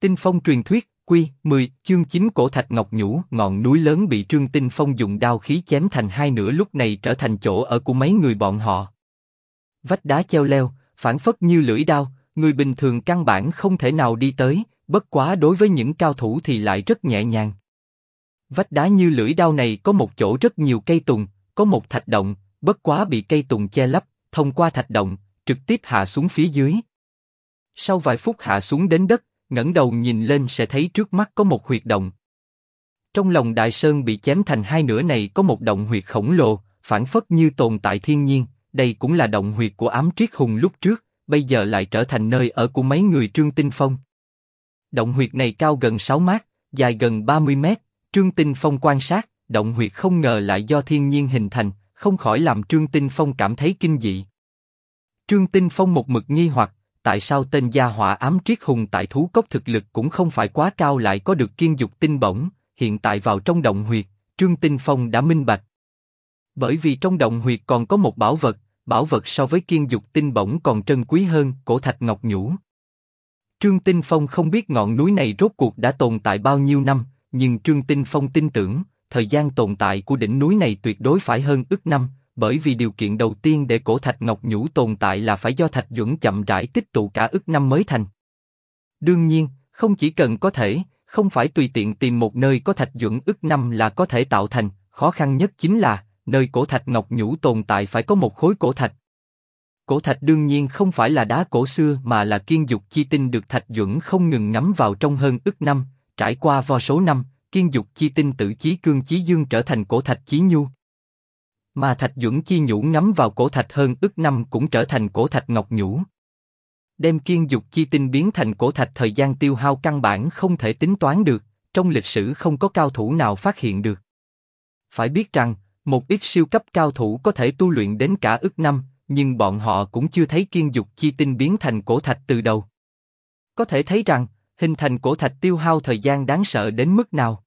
Tinh Phong truyền thuyết, Quy 10, chương 9 cổ thạch ngọc nhũ, ngọn núi lớn bị Trương Tinh Phong dùng đao khí chém thành hai nửa lúc này trở thành chỗ ở của mấy người bọn họ. Vách đá treo leo, phảng phất như lưỡi đao, người bình thường căn bản không thể nào đi tới, bất quá đối với những cao thủ thì lại rất nhẹ nhàng. Vách đá như lưỡi đao này có một chỗ rất nhiều cây tùng, có một thạch động, bất quá bị cây tùng che lấp, thông qua thạch động, trực tiếp hạ xuống phía dưới. Sau vài phút hạ xuống đến đất, ngẩng đầu nhìn lên sẽ thấy trước mắt có một huyệt động. Trong lòng đại sơn bị chém thành hai nửa này có một động huyệt khổng lồ, phảng phất như tồn tại thiên nhiên, đây cũng là động huyệt của Ám Triết Hùng lúc trước, bây giờ lại trở thành nơi ở của mấy người Trương Tinh Phong. Động huyệt này cao gần 6 mét, dài gần 30 mét, Trương Tinh Phong quan sát, động huyệt không ngờ lại do thiên nhiên hình thành, không khỏi làm Trương Tinh Phong cảm thấy kinh dị. Trương Tinh Phong một mực nghi hoặc, tại sao tên gia hỏa Ám Triết Hùng tại thú cốc thực lực cũng không phải quá cao lại có được kiên dục tinh bổng, hiện tại vào trong động huyệt, Trương Tinh Phong đã minh bạch. Bởi vì trong động huyệt còn có một bảo vật so với kiên dục tinh bổng còn trân quý hơn, cổ thạch ngọc nhũ. Trương Tinh Phong không biết ngọn núi này rốt cuộc đã tồn tại bao nhiêu năm, nhưng Trương Tinh Phong tin tưởng, thời gian tồn tại của đỉnh núi này tuyệt đối phải hơn ức năm, bởi vì điều kiện đầu tiên để cổ thạch ngọc nhũ tồn tại là phải do thạch duẩn chậm rãi tích tụ cả ức năm mới thành. Đương nhiên, không chỉ cần có thể, không phải tùy tiện tìm một nơi có thạch duẩn ức năm là có thể tạo thành, khó khăn nhất chính là, nơi cổ thạch ngọc nhũ tồn tại phải có một khối cổ thạch. Cổ thạch đương nhiên không phải là đá cổ xưa mà là kiên dục chi tinh được thạch duẩn không ngừng ngấm vào trong hơn ức năm, trải qua vô số năm, kiên dục chi tinh tự chí cương chí dương trở thành cổ thạch chí nhu. Mà thạch duẩn chi nhũ ngấm vào cổ thạch hơn ức năm cũng trở thành cổ thạch ngọc nhũ. Đem kiên dục chi tinh biến thành cổ thạch thời gian tiêu hao căn bản không thể tính toán được, trong lịch sử không có cao thủ nào phát hiện được. Phải biết rằng, một ít siêu cấp cao thủ có thể tu luyện đến cả ức năm, nhưng bọn họ cũng chưa thấy kiên dục chi tinh biến thành cổ thạch từ đầu. Có thể thấy rằng, hình thành cổ thạch tiêu hao thời gian đáng sợ đến mức nào.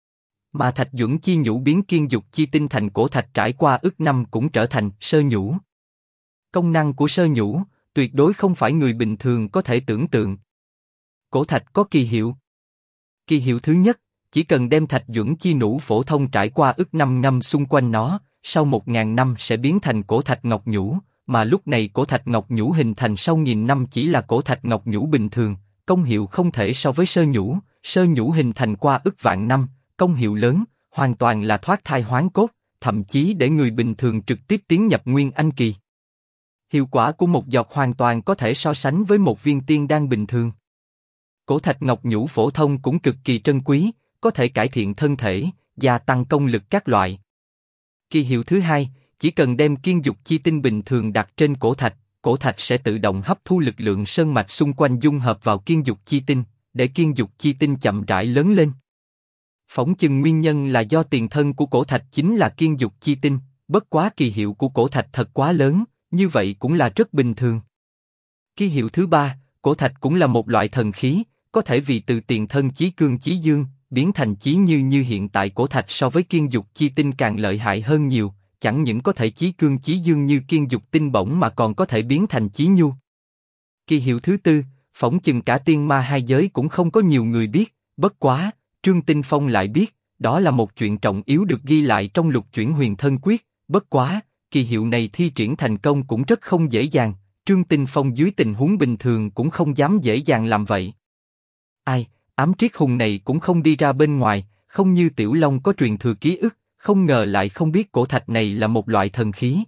Mà thạch duẩn chi nhũ biến kiên dục chi tinh thành cổ thạch trải qua ức năm cũng trở thành sơ nhũ. Công năng của sơ nhũ, tuyệt đối không phải người bình thường có thể tưởng tượng. Cổ thạch có kỳ hiệu. Kỳ hiệu thứ nhất, chỉ cần đem thạch duẩn chi nhũ phổ thông trải qua ức năm ngâm xung quanh nó, sau 1000 năm sẽ biến thành cổ thạch ngọc nhũ, mà lúc này cổ thạch ngọc nhũ hình thành sau 1000 năm chỉ là cổ thạch ngọc nhũ bình thường, công hiệu không thể so với sơ nhũ hình thành qua ức vạn năm, công hiệu lớn, hoàn toàn là thoát thai hoán cốt, thậm chí để người bình thường trực tiếp tiến nhập Nguyên Anh kỳ. Hiệu quả của một giọt hoàn toàn có thể so sánh với một viên tiên đan bình thường. Cổ thạch ngọc nhũ phổ thông cũng cực kỳ trân quý, có thể cải thiện thân thể, gia tăng công lực các loại. Kỳ hiệu thứ hai, chỉ cần đem kiên dục chi tinh bình thường đặt trên cổ thạch sẽ tự động hấp thu lực lượng sơn mạch xung quanh dung hợp vào kiên dục chi tinh, để kiên dục chi tinh chậm rãi lớn lên. Phỏng chừng nguyên nhân là do tiền thân của cổ thạch chính là kiên dục chi tinh, bất quá kỳ hiệu của cổ thạch thật quá lớn, như vậy cũng là rất bình thường. Kỳ hiệu thứ ba, cổ thạch cũng là một loại thần khí, có thể vì từ tiền thân chí cương chí dương, biến thành chí như hiện tại cổ thạch so với kiên dục chi tinh càng lợi hại hơn nhiều, chẳng những có thể chí cương chí dương như kiên dục tinh bổng mà còn có thể biến thành chí nhu. Kỳ hiệu thứ tư, phỏng chừng cả tiên ma hai giới cũng không có nhiều người biết, bất quá, Trương Tinh Phong lại biết, đó là một chuyện trọng yếu được ghi lại trong Lục Chuyển Huyền Thân Quyết, bất quá, kỳ hiệu này thi triển thành công cũng rất không dễ dàng, Trương Tinh Phong dưới tình huống bình thường cũng không dám dễ dàng làm vậy. Ai, Ám Triết Hùng này cũng không đi ra bên ngoài, không như Tiểu Long có truyền thừa ký ức, không ngờ lại không biết cổ thạch này là một loại thần khí.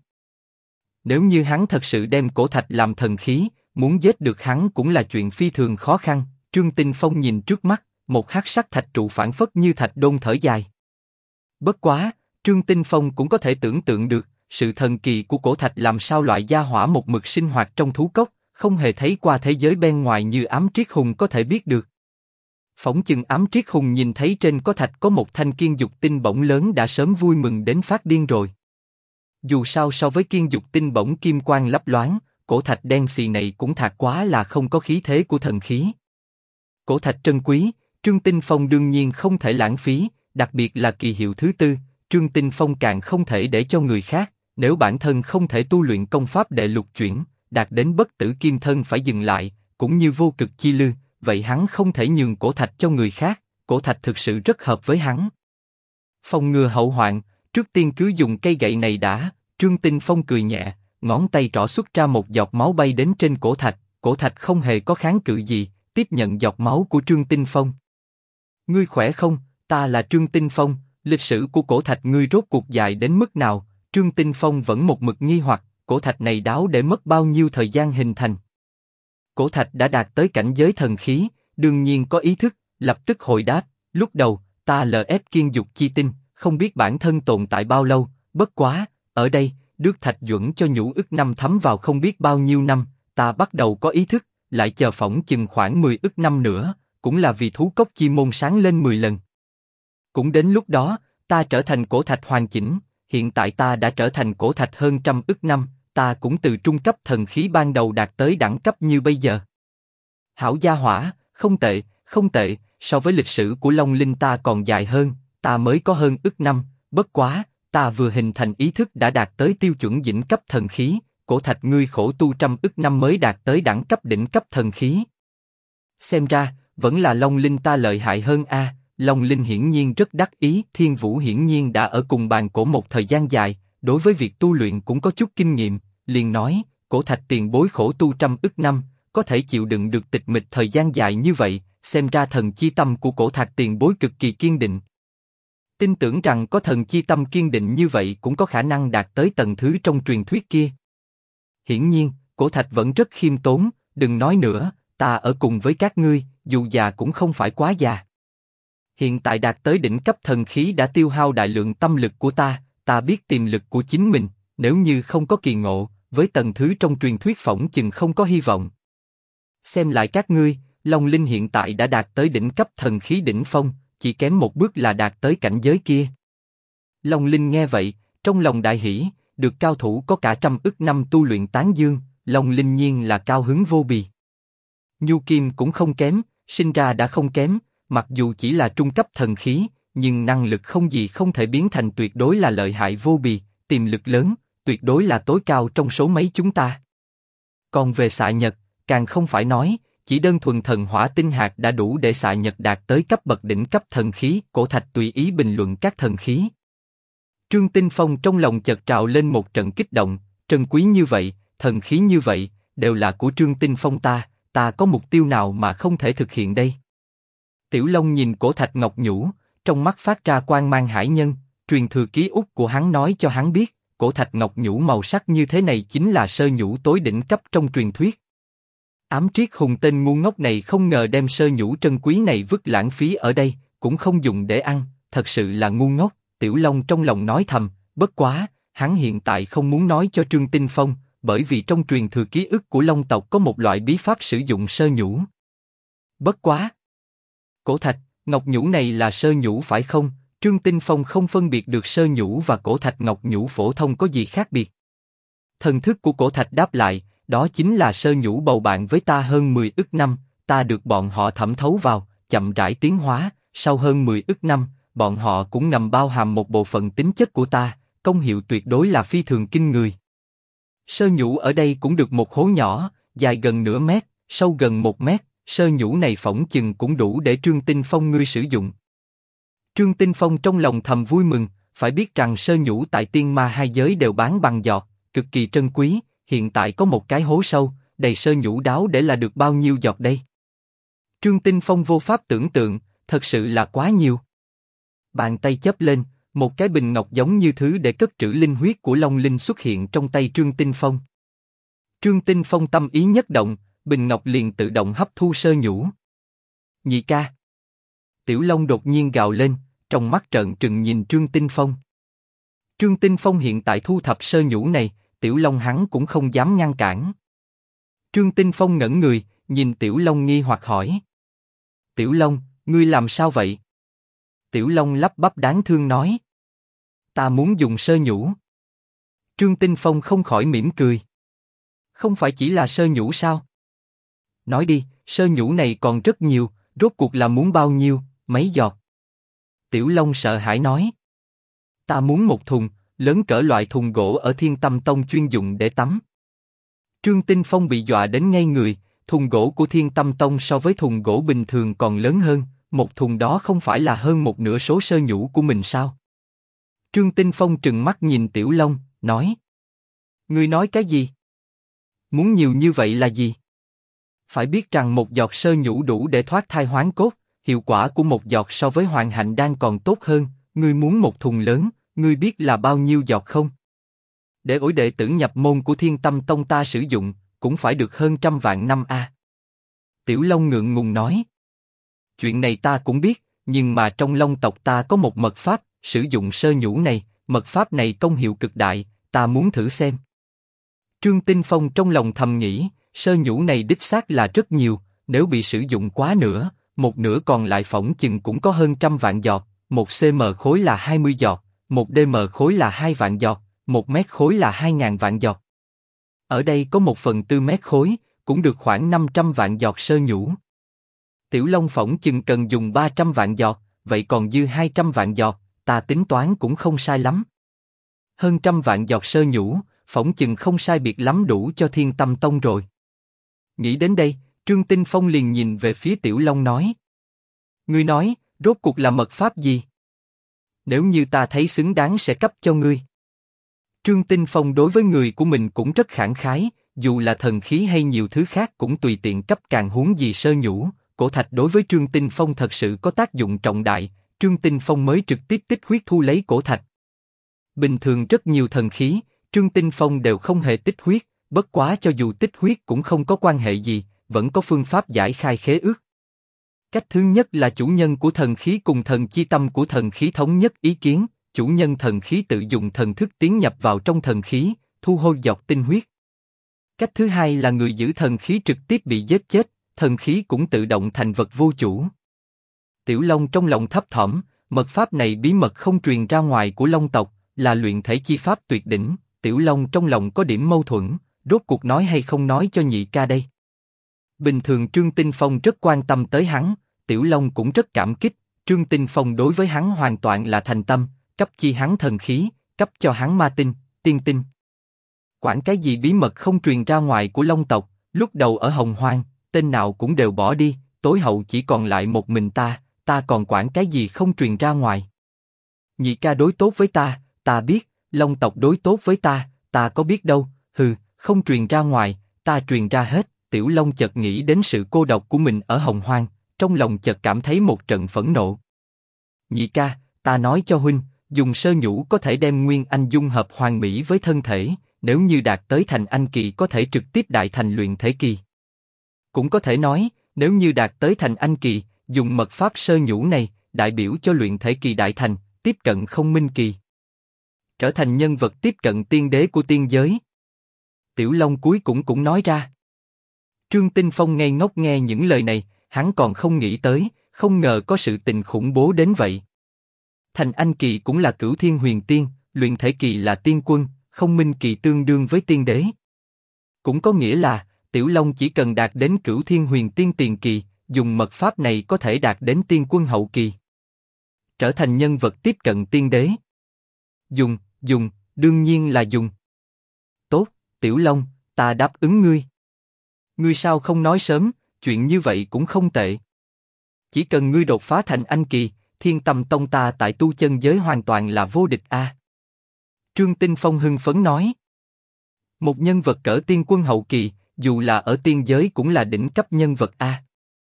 Nếu như hắn thật sự đem cổ thạch làm thần khí, muốn giết được hắn cũng là chuyện phi thường khó khăn. Trương Tinh Phong nhìn trước mắt, một hắc sắc thạch trụ phảng phất như thạch đôn thở dài. Bất quá, Trương Tinh Phong cũng có thể tưởng tượng được, sự thần kỳ của cổ thạch làm sao loại gia hỏa một mực sinh hoạt trong thú cốc, không hề thấy qua thế giới bên ngoài như Ám Triết Hùng có thể biết được. Phỏng chừng Ám Triết Hùng nhìn thấy trên có thạch có một thanh kiên dục tinh bổng lớn đã sớm vui mừng đến phát điên rồi. Dù sao so với kiên dục tinh bổng kim quang lấp loáng, cổ thạch đen xì này cũng thạc quá là không có khí thế của thần khí. Cổ thạch trân quý, Trương Tinh Phong đương nhiên không thể lãng phí, đặc biệt là kỳ hiệu thứ tư, Trương Tinh Phong càng không thể để cho người khác, nếu bản thân không thể tu luyện công pháp đệ lục chuyển, đạt đến bất tử kim thân phải dừng lại, cũng như vô cực chi lư, vậy hắn không thể nhường cổ thạch cho người khác, cổ thạch thực sự rất hợp với hắn. Phòng ngừa hậu hoạn, trước tiên cứ dùng cây gậy này đã. Trương Tinh Phong cười nhẹ, ngón tay trỏ xuất ra một giọt máu bay đến trên cổ thạch không hề có kháng cự gì, tiếp nhận giọt máu của Trương Tinh Phong. Ngươi khỏe không? Ta là Trương Tinh Phong. Lịch sử của cổ thạch ngươi rốt cuộc dài đến mức nào? Trương Tinh Phong vẫn một mực nghi hoặc, cổ thạch này đáo để mất bao nhiêu thời gian hình thành. Cổ thạch đã đạt tới cảnh giới thần khí, đương nhiên có ý thức, lập tức hồi đáp. Lúc đầu, ta LF kiên dục chi tinh, không biết bản thân tồn tại bao lâu, bất quá, ở đây, đước thạch duẩn cho nhũ ức năm thấm vào không biết bao nhiêu năm, ta bắt đầu có ý thức, lại chờ phỏng chừng khoảng 10 ức năm nữa, cũng là vì thú cốc chi môn sáng lên 10 lần. Cũng đến lúc đó, ta trở thành cổ thạch hoàn chỉnh, hiện tại ta đã trở thành cổ thạch hơn trăm ức năm, ta cũng từ trung cấp thần khí ban đầu đạt tới đẳng cấp như bây giờ. Hảo gia hỏa, không tệ, không tệ, so với lịch sử của Long Linh ta còn dài hơn, ta mới có hơn ức năm, bất quá, ta vừa hình thành ý thức đã đạt tới tiêu chuẩn đỉnh cấp thần khí, cổ thạch ngươi khổ tu trăm ức năm mới đạt tới đẳng cấp đỉnh cấp thần khí. Xem ra, vẫn là Long Linh ta lợi hại hơn a. Long Linh hiển nhiên rất đắc ý, Thiên Vũ hiển nhiên đã ở cùng bàn cổ một thời gian dài, đối với việc tu luyện cũng có chút kinh nghiệm, liền nói, cổ thạch tiền bối khổ tu trăm ức năm, có thể chịu đựng được tịch mịch thời gian dài như vậy, xem ra thần chi tâm của cổ thạch tiền bối cực kỳ kiên định. Tin tưởng rằng có thần chi tâm kiên định như vậy cũng có khả năng đạt tới tầng thứ trong truyền thuyết kia. Hiển nhiên, cổ thạch vẫn rất khiêm tốn, đừng nói nữa, ta ở cùng với các ngươi, dù già cũng không phải quá già. Hiện tại đạt tới đỉnh cấp thần khí đã tiêu hao đại lượng tâm lực của ta biết tiềm lực của chính mình, nếu như không có kỳ ngộ, với tầng thứ trong truyền thuyết phỏng chừng không có hy vọng. Xem lại các ngươi, Long Linh hiện tại đã đạt tới đỉnh cấp thần khí đỉnh phong, chỉ kém một bước là đạt tới cảnh giới kia. Long Linh nghe vậy, trong lòng đại hỉ, được cao thủ có cả trăm ức năm tu luyện tán dương, Long Linh nhiên là cao hứng vô bì. Nhu Kim cũng không kém, sinh ra đã không kém, mặc dù chỉ là trung cấp thần khí, nhưng năng lực không gì không thể biến thành tuyệt đối là lợi hại vô bì, tiềm lực lớn, tuyệt đối là tối cao trong số mấy chúng ta. Còn về xạ nhật, càng không phải nói, chỉ đơn thuần thần hỏa tinh hạt đã đủ để xạ nhật đạt tới cấp bậc đỉnh cấp thần khí, cổ thạch tùy ý bình luận các thần khí. Trương Tinh Phong trong lòng chợt trào lên một trận kích động, trân quý như vậy, thần khí như vậy, đều là của Trương Tinh Phong ta có mục tiêu nào mà không thể thực hiện đây? Tiểu Long nhìn cổ thạch ngọc nhũ, trong mắt phát ra quang mang hải nhân, truyền thừa ký ức của hắn nói cho hắn biết, cổ thạch ngọc nhũ màu sắc như thế này chính là sơ nhũ tối đỉnh cấp trong truyền thuyết. Ám Triết Hùng tên ngu ngốc này không ngờ đem sơ nhũ trân quý này vứt lãng phí ở đây, cũng không dùng để ăn, thật sự là ngu ngốc. Tiểu Long trong lòng nói thầm, bất quá, hắn hiện tại không muốn nói cho Trương Tinh Phong, bởi vì trong truyền thừa ký ức của Long tộc có một loại bí pháp sử dụng sơ nhũ. Bất quá, cổ thạch ngọc nhũ này là sơ nhũ phải không? Trương Tinh Phong không phân biệt được sơ nhũ và cổ thạch ngọc nhũ phổ thông có gì khác biệt. Thần thức của cổ thạch đáp lại, đó chính là sơ nhũ bầu bạn với ta hơn 10 ức năm, ta được bọn họ thẩm thấu vào, chậm rãi tiến hóa, sau hơn 10 ức năm, bọn họ cũng ngầm bao hàm một bộ phận tính chất của ta, công hiệu tuyệt đối là phi thường kinh người. Sơ nhũ ở đây cũng được một hố nhỏ, dài gần nửa mét, sâu gần 1 mét, sơ nhũ này phỏng chừng cũng đủ để Trương Tinh Phong ngươi sử dụng. Trương Tinh Phong trong lòng thầm vui mừng, phải biết rằng sơ nhũ tại tiên ma hai giới đều bán bằng giọt, cực kỳ trân quý, hiện tại có một cái hố sâu, đầy sơ nhũ đáo để là được bao nhiêu giọt đây? Trương Tinh Phong vô pháp tưởng tượng, thật sự là quá nhiều. Bàn tay chớp lên, một cái bình ngọc giống như thứ để cất trữ linh huyết của Long Linh xuất hiện trong tay Trương Tinh Phong. Trương Tinh Phong tâm ý nhất động, bình ngọc liền tự động hấp thu sơ nhũ. Nhị ca. Tiểu Long đột nhiên gào lên, trong mắt trợn trừng nhìn Trương Tinh Phong. Trương Tinh Phong hiện tại thu thập sơ nhũ này, Tiểu Long hắn cũng không dám ngăn cản. Trương Tinh Phong ngẩn người, nhìn Tiểu Long nghi hoặc hỏi. Tiểu Long, ngươi làm sao vậy? Tiểu Long lắp bắp đáng thương nói. Ta muốn dùng sơ nhũ. Trương Tinh Phong không khỏi mỉm cười. Không phải chỉ là sơ nhũ sao? Nói đi, sơ nhũ này còn rất nhiều, rốt cuộc là muốn bao nhiêu, mấy giọt? Tiểu Long sợ hãi nói. Ta muốn một thùng, lớn cỡ loại thùng gỗ ở Thiên Tâm Tông chuyên dụng để tắm. Trương Tinh Phong bị dọa đến ngây người, thùng gỗ của Thiên Tâm Tông so với thùng gỗ bình thường còn lớn hơn, một thùng đó không phải là hơn một nửa số sơ nhũ của mình sao? Trương Tinh Phong trừng mắt nhìn Tiểu Long, nói. Ngươi nói cái gì? Muốn nhiều như vậy là gì? Phải biết rằng một giọt sơ nhũ đủ để thoát thai hoán cốt, hiệu quả của một giọt so với Hoàng Hạnh Đan còn tốt hơn, ngươi muốn một thùng lớn, ngươi biết là bao nhiêu giọt không? Để ổi đệ tử nhập môn của Thiên Tâm Tông ta sử dụng, cũng phải được hơn 100 vạn năm a. Tiểu Long ngượng ngùng nói. Chuyện này ta cũng biết, nhưng mà trong Long tộc ta có một mật pháp, sử dụng sơ nhũ này, mật pháp này công hiệu cực đại, ta muốn thử xem. Trương Tinh Phong trong lòng thầm nghĩ, sơ nhũ này đích xác là rất nhiều, nếu bị sử dụng quá nữa, một nửa còn lại phỏng chừng cũng có hơn 100 vạn giọt, một cm khối là 20 giọt, một dm khối là 2 vạn giọt, một mét khối là 2.000 vạn giọt. Ở đây có 1/4 mét khối, cũng được khoảng 500 vạn giọt sơ nhũ. Tiểu Long phỏng chừng cần dùng 300 vạn giọt, vậy còn dư 200 vạn giọt, ta tính toán cũng không sai lắm. Hơn 100 vạn giọt sơ nhũ, phỏng chừng không sai biệt lắm đủ cho Thiên Tâm Tông rồi. Nghĩ đến đây, Trương Tinh Phong liền nhìn về phía Tiểu Long nói. Ngươi nói, rốt cuộc là mật pháp gì? Nếu như ta thấy xứng đáng sẽ cấp cho ngươi. Trương Tinh Phong đối với người của mình cũng rất khẳng khái, dù là thần khí hay nhiều thứ khác cũng tùy tiện cấp, càng huống gì sơ nhũ. Cổ thạch đối với Trương Tinh Phong thật sự có tác dụng trọng đại, Trương Tinh Phong mới trực tiếp tích huyết thu lấy cổ thạch. Bình thường rất nhiều thần khí, Trương Tinh Phong đều không hề tích huyết, bất quá cho dù tích huyết cũng không có quan hệ gì, vẫn có phương pháp giải khai khế ước. Cách thứ nhất là chủ nhân của thần khí cùng thần chi tâm của thần khí thống nhất ý kiến, chủ nhân thần khí tự dùng thần thức tiến nhập vào trong thần khí, thu hồi giọt tinh huyết. Cách thứ hai là người giữ thần khí trực tiếp bị giết chết, thần khí cũng tự động thành vật vô chủ. Tiểu Long trong lòng thấp thỏm, mật pháp này bí mật không truyền ra ngoài của Long tộc, là luyện thể chi pháp tuyệt đỉnh. Tiểu Long trong lòng có điểm mâu thuẫn, rốt cuộc nói hay không nói cho nhị ca đây. Bình thường Trương Tinh Phong rất quan tâm tới hắn, Tiểu Long cũng rất cảm kích. Trương Tinh Phong đối với hắn hoàn toàn là thành tâm, cấp chi hắn thần khí, cấp cho hắn ma tinh, tiên tinh. Quản cái gì bí mật không truyền ra ngoài của Long tộc, lúc đầu ở Hồng Hoang, tên nào cũng đều bỏ đi, tối hậu chỉ còn lại một mình ta còn quản cái gì không truyền ra ngoài. Nhị ca đối tốt với ta biết, Long tộc đối tốt với ta có biết đâu, không truyền ra ngoài, ta truyền ra hết. Tiểu Long chợt nghĩ đến sự cô độc của mình ở Hồng Hoang, trong lòng chợt cảm thấy một trận phẫn nộ. Nhị ca, ta nói cho huynh, dùng sơ nhũ có thể đem Nguyên Anh dung hợp hoàn mỹ với thân thể, nếu như đạt tới thành anh kỳ có thể trực tiếp đại thành luyện thể kỳ. Cũng có thể nói, nếu như đạt tới thành anh kỳ, dùng mật pháp sơ nhũ này, đại biểu cho luyện thể kỳ đại thành, tiếp cận không minh kỳ. Trở thành nhân vật tiếp cận tiên đế của tiên giới. Tiểu Long cuối cùng cũng nói ra. Trương Tinh Phong ngây ngốc nghe những lời này, hắn còn không nghĩ tới, không ngờ có sự tình khủng bố đến vậy. Thành anh kỳ cũng là cửu thiên huyền tiên, luyện thể kỳ là tiên quân, không minh kỳ tương đương với tiên đế. Cũng có nghĩa là, Tiểu Long chỉ cần đạt đến cửu thiên huyền tiên tiền kỳ, dùng mật pháp này có thể đạt đến tiên quân hậu kỳ. Trở thành nhân vật tiếp cận tiên đế. Dùng, đương nhiên là dùng. Tốt, Tiểu Long, ta đáp ứng ngươi. Ngươi sao không nói sớm, chuyện như vậy cũng không tệ. Chỉ cần ngươi đột phá thành anh kỳ, Thiên Tâm Tông ta tại tu chân giới hoàn toàn là vô địch a. Trương Tinh Phong hưng phấn nói. Một nhân vật cỡ tiên quân hậu kỳ, dù là ở tiên giới cũng là đỉnh cấp nhân vật a.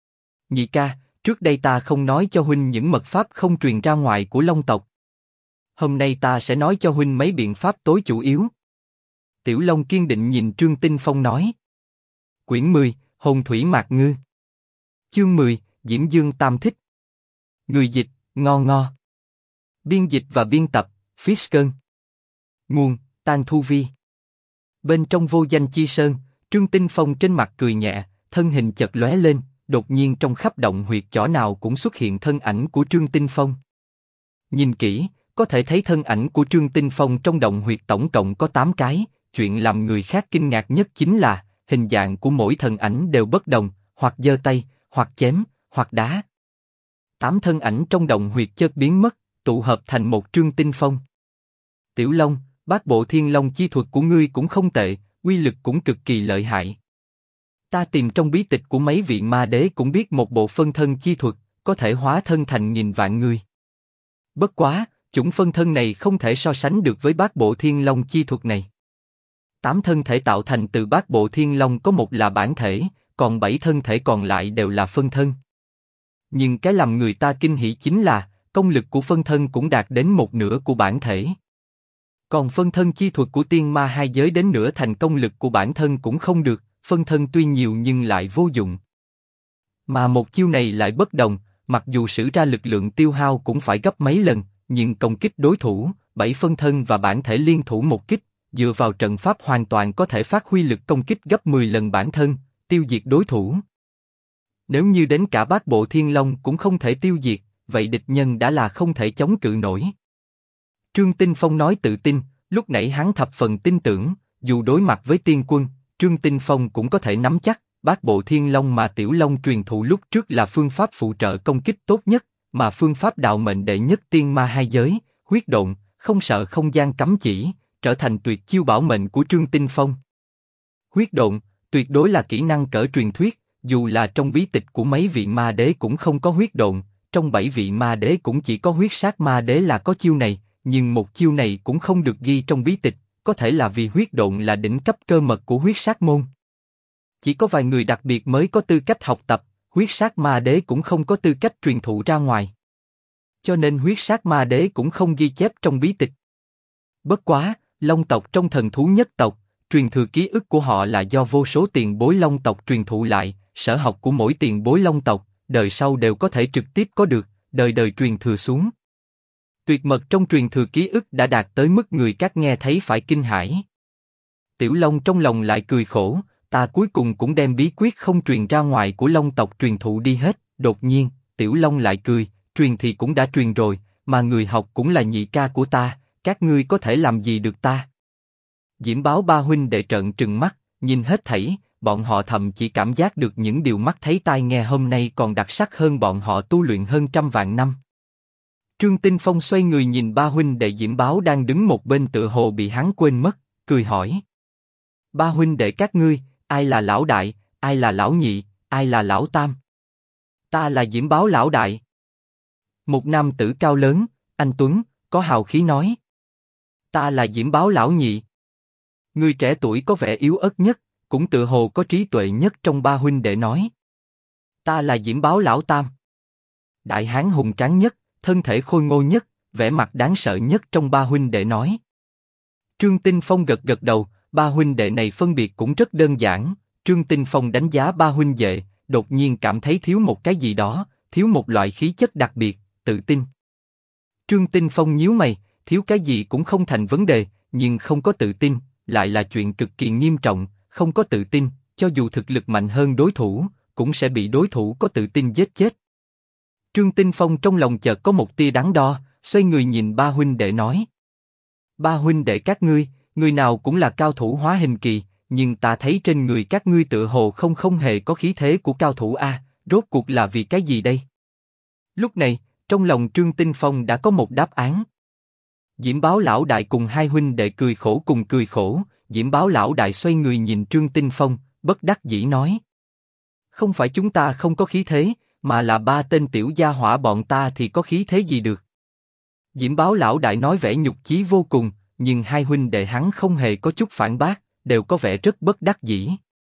Nhị ca, trước đây ta không nói cho huynh những mật pháp không truyền ra ngoài của Long tộc. Hôm nay ta sẽ nói cho huynh mấy biện pháp tối chủ yếu. Tiểu Long kiên định nhìn Trương Tinh Phong nói. Quyển 10, Hồn Thủy Mạc Ngư. Chương 10, Diễm Dương Tam Thích. Người dịch, Ngo. Biên dịch và biên tập, Fisker. Nguồn, Tang Thu Vi. Bên trong vô danh chi sơn, Trương Tinh Phong trên mặt cười nhẹ, thân hình chợt lóe lên, đột nhiên trong khắp động huyệt chỏ nào cũng xuất hiện thân ảnh của Trương Tinh Phong. Nhìn kỹ, có thể thấy thân ảnh của Trương Tinh Phong trong động huyệt tổng cộng có 8 cái, chuyện làm người khác kinh ngạc nhất chính là, hình dạng của mỗi thân ảnh đều bất đồng, hoặc giơ tay, hoặc chém, hoặc đá. 8 thân ảnh trong động huyệt chợt biến mất, tụ hợp thành một Trương Tinh Phong. Tiểu Long, bát bộ thiên long chi thuật của ngươi cũng không tệ, uy lực cũng cực kỳ lợi hại. Ta tìm trong bí tịch của mấy vị ma đế cũng biết một bộ phân thân chi thuật, có thể hóa thân thành nghìn vạn người. Bất quá, chủng phân thân này không thể so sánh được với bát bộ thiên long chi thuật này. 8 thân thể tạo thành từ bát bộ thiên long có một là bản thể, còn 7 thân thể còn lại đều là phân thân. Nhưng cái làm người ta kinh hỉ chính là, công lực của phân thân cũng đạt đến một nửa của bản thể. Còn phân thân chi thuật của tiên ma hai giới đến nửa thành công lực của bản thân cũng không được, phân thân tuy nhiều nhưng lại vô dụng. Mà một chiêu này lại bất đồng, mặc dù sử ra lực lượng tiêu hao cũng phải gấp mấy lần, nhưng công kích đối thủ, 7 phân thân và bản thể liên thủ một kích, dựa vào trận pháp hoàn toàn có thể phát huy lực công kích gấp 10 lần bản thân, tiêu diệt đối thủ. Nếu như đến cả bát bộ thiên long cũng không thể tiêu diệt, vậy địch nhân đã là không thể chống cự nổi. Trương Tinh Phong nói tự tin, lúc nãy hắn thập phần tin tưởng, dù đối mặt với tiên quân, Trương Tinh Phong cũng có thể nắm chắc, bát bộ thiên long mà Tiểu Long truyền thụ lúc trước là phương pháp phụ trợ công kích tốt nhất, mà phương pháp đạo mệnh đệ nhất tiên ma hai giới, huyết độn, không sợ không gian cấm chỉ, trở thành tuyệt chiêu bảo mệnh của Trương Tinh Phong. Huyết độn, tuyệt đối là kỹ năng cỡ truyền thuyết, dù là trong bí tịch của mấy vị ma đế cũng không có huyết độn, trong 7 vị ma đế cũng chỉ có huyết sát ma đế là có chiêu này, nhưng một chiêu này cũng không được ghi trong bí tịch, có thể là vì huyết độn là đỉnh cấp cơ mật của huyết sát môn. Chỉ có vài người đặc biệt mới có tư cách học tập, huyết sát ma đế cũng không có tư cách truyền thụ ra ngoài. Cho nên huyết sát ma đế cũng không ghi chép trong bí tịch. Bất quá, Long tộc trong thần thú nhất tộc, truyền thừa ký ức của họ là do vô số tiền bối Long tộc truyền thụ lại, sở học của mỗi tiền bối Long tộc, đời sau đều có thể trực tiếp có được, đời đời truyền thừa xuống. Tuyệt mật trong truyền thừa ký ức đã đạt tới mức người các nghe thấy phải kinh hãi. Tiểu Long trong lòng lại cười khổ, ta cuối cùng cũng đem bí quyết không truyền ra ngoài của Long tộc truyền thụ đi hết. Đột nhiên, Tiểu Long lại cười, truyền thì cũng đã truyền rồi, mà người học cũng là nhị ca của ta, các ngươi có thể làm gì được ta? Diễm Báo ba huynh đệ trợn trừng mắt, nhìn hết thảy, bọn họ thậm chỉ cảm giác được những điều mắt thấy tai nghe hôm nay còn đặc sắc hơn bọn họ tu luyện hơn trăm vạn năm. Trương Tinh Phong xoay người nhìn ba huynh đệ Diễm Báo đang đứng một bên tựa hồ bị hắn quên mất, cười hỏi: ba huynh đệ các ngươi, ai là lão đại, ai là lão nhị, ai là lão tam? Ta là Diễm Báo lão đại. Một nam tử cao lớn, anh tuấn, có hào khí nói: ta là Diễm Báo lão nhị. Người trẻ tuổi có vẻ yếu ớt nhất, cũng tựa hồ có trí tuệ nhất trong ba huynh đệ nói: ta là Diễm Báo lão tam. Đại hán hùng tráng nhất, thân thể khôi ngô nhất, vẻ mặt đáng sợ nhất trong ba huynh đệ nói. Trương Tinh Phong gật gật đầu, ba huynh đệ này phân biệt cũng rất đơn giản. Trương Tinh Phong đánh giá ba huynh đệ, đột nhiên cảm thấy thiếu một cái gì đó, thiếu một loại khí chất đặc biệt, tự tin. Trương Tinh Phong nhíu mày, thiếu cái gì cũng không thành vấn đề, nhưng không có tự tin, lại là chuyện cực kỳ nghiêm trọng. Không có tự tin, cho dù thực lực mạnh hơn đối thủ, cũng sẽ bị đối thủ có tự tin giết chết. Trương Tinh Phong trong lòng chợt có một tia đắn đo, xoay người nhìn ba huynh đệ nói: ba huynh đệ các ngươi, người nào cũng là cao thủ hóa hình kỳ, nhưng ta thấy trên người các ngươi tựa hồ không hề có khí thế của cao thủ a, rốt cuộc là vì cái gì đây? Lúc này, trong lòng Trương Tinh Phong đã có một đáp án. Diễm Báo lão đại cùng hai huynh đệ cười khổ cùng cười khổ. Diễm Báo lão đại xoay người nhìn Trương Tinh Phong, bất đắc dĩ nói: không phải chúng ta không có khí thế, mà là ba tên tiểu gia hỏa bọn ta thì có khí thế gì được? Diễm Báo lão đại nói vẻ nhục chí vô cùng, nhưng hai huynh đệ hắn không hề có chút phản bác, đều có vẻ rất bất đắc dĩ.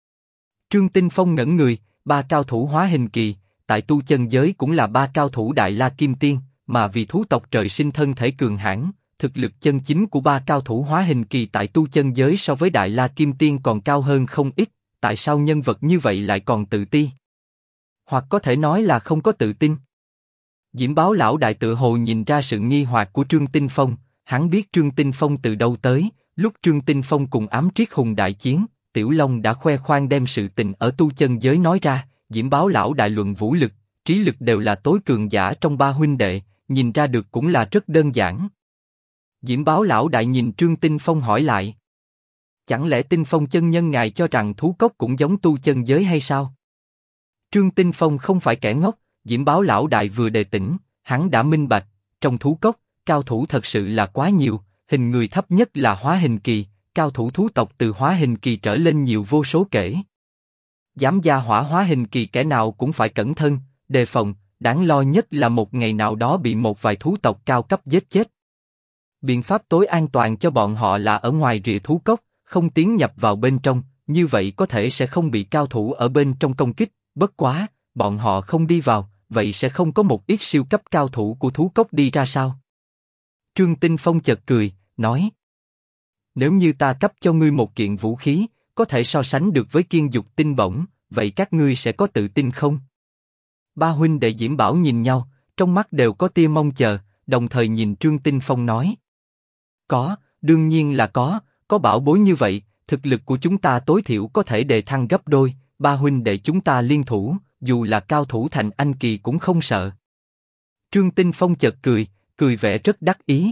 Trương Tinh Phong ngẩn người, ba cao thủ hóa hình kỳ, tại tu chân giới cũng là ba cao thủ đại la kim tiên, mà vì thú tộc trời sinh thân thể cường hãn, thực lực chân chính của ba cao thủ hóa hình kỳ tại tu chân giới so với đại la kim tiên còn cao hơn không ít. Tại sao nhân vật như vậy lại còn tự ti? Hoặc có thể nói là không có tự tin. Diễm Báo lão đại tựa hồ nhìn ra sự nghi hoặc của Trương Tinh Phong, hắn biết Trương Tinh Phong từ đâu tới. Lúc Trương Tinh Phong cùng Ám Triết Hùng đại chiến, Tiểu Long đã khoe khoang đem sự tình ở tu chân giới nói ra. Diễm Báo lão đại luận vũ lực, trí lực đều là tối cường giả trong ba huynh đệ, nhìn ra được cũng là rất đơn giản. Diễm Báo lão đại nhìn Trương Tinh Phong hỏi lại: chẳng lẽ Tinh Phong chân nhân ngài cho rằng thú cốc cũng giống tu chân giới hay sao? Trương Tinh Phong không phải kẻ ngốc, Diễm Báo lão đại vừa đề tỉnh, hắn đã minh bạch, trong thú cốc, cao thủ thật sự là quá nhiều, hình người thấp nhất là hóa hình kỳ, cao thủ thú tộc từ hóa hình kỳ trở lên nhiều vô số kể. Dám gia hỏa hóa hình kỳ kẻ nào cũng phải cẩn thận, đề phòng, đáng lo nhất là một ngày nào đó bị một vài thú tộc cao cấp giết chết. Biện pháp tối an toàn cho bọn họ là ở ngoài rìa thú cốc, không tiến nhập vào bên trong, như vậy có thể sẽ không bị cao thủ ở bên trong công kích, bất quá, bọn họ không đi vào, vậy sẽ không có một ít siêu cấp cao thủ của thú cốc đi ra sao? Trương Tinh Phong chợt cười, nói: Nếu như ta cấp cho ngươi một kiện vũ khí, có thể so sánh được với kiên dục tinh bổng, vậy các ngươi sẽ có tự tin không? Ba huynh đệ Diễm Bảo nhìn nhau, trong mắt đều có tia mong chờ, đồng thời nhìn Trương Tinh Phong nói: Có, đương nhiên là có bảo bối như vậy, thực lực của chúng ta tối thiểu có thể đề thăng gấp đôi, ba huynh đệ chúng ta liên thủ, dù là cao thủ thành anh kỳ cũng không sợ. Trương Tinh Phong chợt cười vẻ rất đắc ý.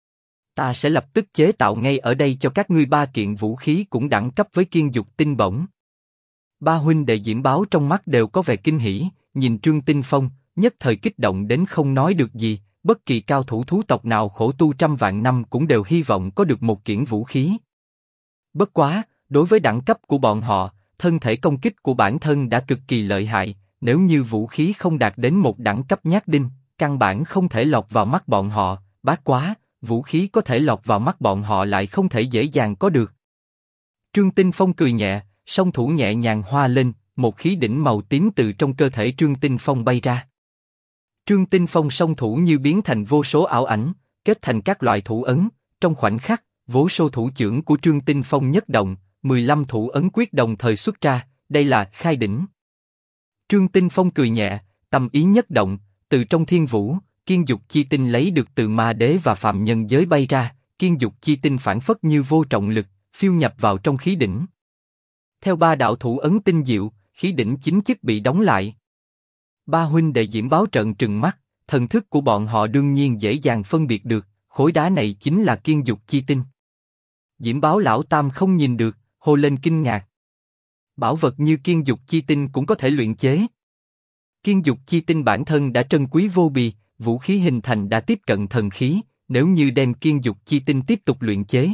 Ta sẽ lập tức chế tạo ngay ở đây cho các ngươi ba kiện vũ khí cũng đẳng cấp với kiên dục tinh bổng. Ba huynh đệ Diễm Báo trong mắt đều có vẻ kinh hỉ, nhìn Trương Tinh Phong, nhất thời kích động đến không nói được gì. Bất kỳ cao thủ thú tộc nào khổ tu trăm vạn năm cũng đều hy vọng có được một kiện vũ khí. Bất quá, đối với đẳng cấp của bọn họ, thân thể công kích của bản thân đã cực kỳ lợi hại, nếu như vũ khí không đạt đến một đẳng cấp nhát đinh, căn bản không thể lọt vào mắt bọn họ, bát quá, vũ khí có thể lọt vào mắt bọn họ lại không thể dễ dàng có được. Trương Tinh Phong cười nhẹ, song thủ nhẹ nhàng hoa lên, một khí đỉnh màu tím từ trong cơ thể Trương Tinh Phong bay ra. Trương Tinh Phong song thủ như biến thành vô số ảo ảnh, kết thành các loại thủ ấn, trong khoảnh khắc, vô số thủ trưởng của Trương Tinh Phong nhất động, 15 thủ ấn quyết đồng thời xuất ra, đây là khai đỉnh. Trương Tinh Phong cười nhẹ, tâm ý nhất động, từ trong thiên vũ, kiên dục chi tinh lấy được từ ma đế và phạm nhân giới bay ra, kiên dục chi tinh phản phất như vô trọng lực, phiêu nhập vào trong khí đỉnh. Theo ba đạo thủ ấn tinh diệu, khí đỉnh chính thức bị đóng lại. Ba huynh đệ Diễm Báo trợn trừng mắt, thần thức của bọn họ đương nhiên dễ dàng phân biệt được, khối đá này chính là kiên dục chi tinh. Diễm Báo lão tam không nhìn được, hô lên kinh ngạc. Bảo vật như kiên dục chi tinh cũng có thể luyện chế. Kiên dục chi tinh bản thân đã trân quý vô bì, vũ khí hình thành đã tiếp cận thần khí, nếu như đem kiên dục chi tinh tiếp tục luyện chế,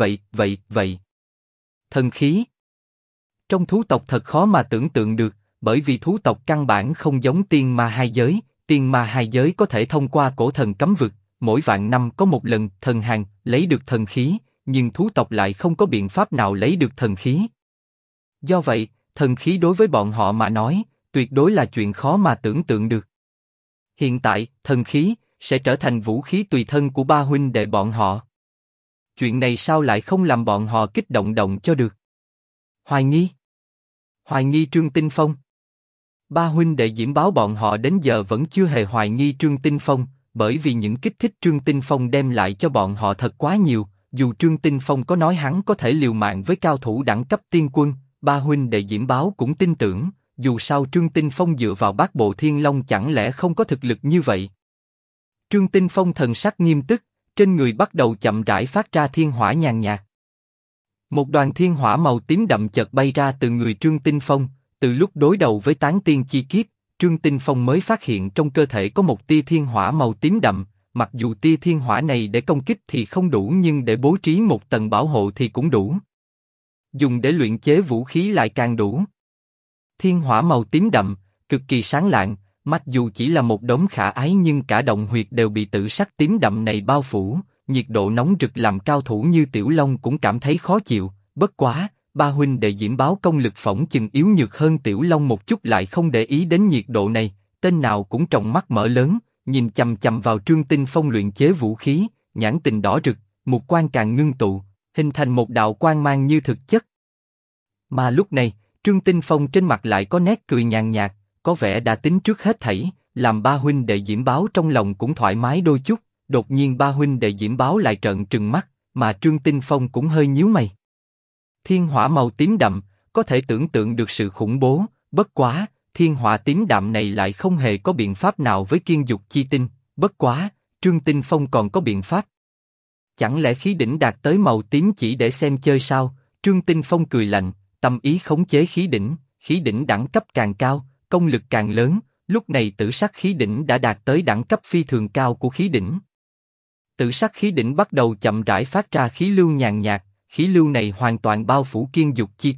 vậy. Thần khí. Trong thú tộc thật khó mà tưởng tượng được, bởi vì thú tộc căn bản không giống tiên ma hai giới có thể thông qua cổ thần cấm vực, mỗi vạn năm có một lần thần hàng lấy được thần khí, nhưng thú tộc lại không có biện pháp nào lấy được thần khí. Do vậy, thần khí đối với bọn họ mà nói, tuyệt đối là chuyện khó mà tưởng tượng được. Hiện tại, thần khí sẽ trở thành vũ khí tùy thân của ba huynh đệ bọn họ. Chuyện này sao lại không làm bọn họ kích động cho được? Hoài nghi Trương Tinh Phong. Ba huynh đệ Diễm Báo bọn họ đến giờ vẫn chưa hề hoài nghi Trương Tinh Phong, bởi vì những kích thích Trương Tinh Phong đem lại cho bọn họ thật quá nhiều. Dù Trương Tinh Phong có nói hắn có thể liều mạng với cao thủ đẳng cấp tiên quân, ba huynh đệ Diễm Báo cũng tin tưởng. Dù sao Trương Tinh Phong dựa vào Bát Bộ Thiên Long chẳng lẽ không có thực lực như vậy? Trương Tinh Phong thần sắc nghiêm túc, trên người bắt đầu chậm rãi phát ra thiên hỏa nhàn nhạt. Một đoàn thiên hỏa màu tím đậm chợt bay ra từ người Trương Tinh Phong. Từ lúc đối đầu với tán tiên chi kiếp, Trương Tinh Phong mới phát hiện trong cơ thể có một tia thiên hỏa màu tím đậm. Mặc dù tia thiên hỏa này để công kích thì không đủ, nhưng để bố trí một tầng bảo hộ thì cũng đủ. Dùng để luyện chế vũ khí lại càng đủ. Thiên hỏa màu tím đậm, cực kỳ sáng lạng, mặc dù chỉ là một đống khả ái nhưng cả động huyệt đều bị tử sắc tím đậm này bao phủ, nhiệt độ nóng rực làm cao thủ như Tiểu Long cũng cảm thấy khó chịu. Bất quá, ba huynh đệ Diễm Báo công lực phỏng chừng yếu nhược hơn Tiểu Long một chút lại không để ý đến nhiệt độ này, tên nào cũng tròng mắt mở lớn, nhìn chằm chằm vào Trương Tinh Phong luyện chế vũ khí, nhãn tình đỏ rực, mục quan càng ngưng tụ, hình thành một đạo quang mang như thực chất. Mà lúc này, Trương Tinh Phong trên mặt lại có nét cười nhàn nhạt, có vẻ đã tính trước hết thảy, làm ba huynh đệ Diễm Báo trong lòng cũng thoải mái đôi chút. Đột nhiên ba huynh đệ Diễm Báo lại trợn trừng mắt, mà Trương Tinh Phong cũng hơi nhíu mày. Thiên hỏa màu tím đậm, có thể tưởng tượng được sự khủng bố, bất quá, thiên hỏa tím đậm này lại không hề có biện pháp nào với kiên dục chi tinh, bất quá, Trương Tinh Phong còn có biện pháp. Chẳng lẽ khí đỉnh đạt tới màu tím chỉ để xem chơi sao? Trương Tinh Phong cười lạnh, tâm ý khống chế khí đỉnh đẳng cấp càng cao, công lực càng lớn, lúc này tử sắc khí đỉnh đã đạt tới đẳng cấp phi thường cao của khí đỉnh. Tử sắc khí đỉnh bắt đầu chậm rãi phát ra khí lưu nhàn nhạt, khí lưu này hoàn toàn bao phủ kiên dục chi tinh,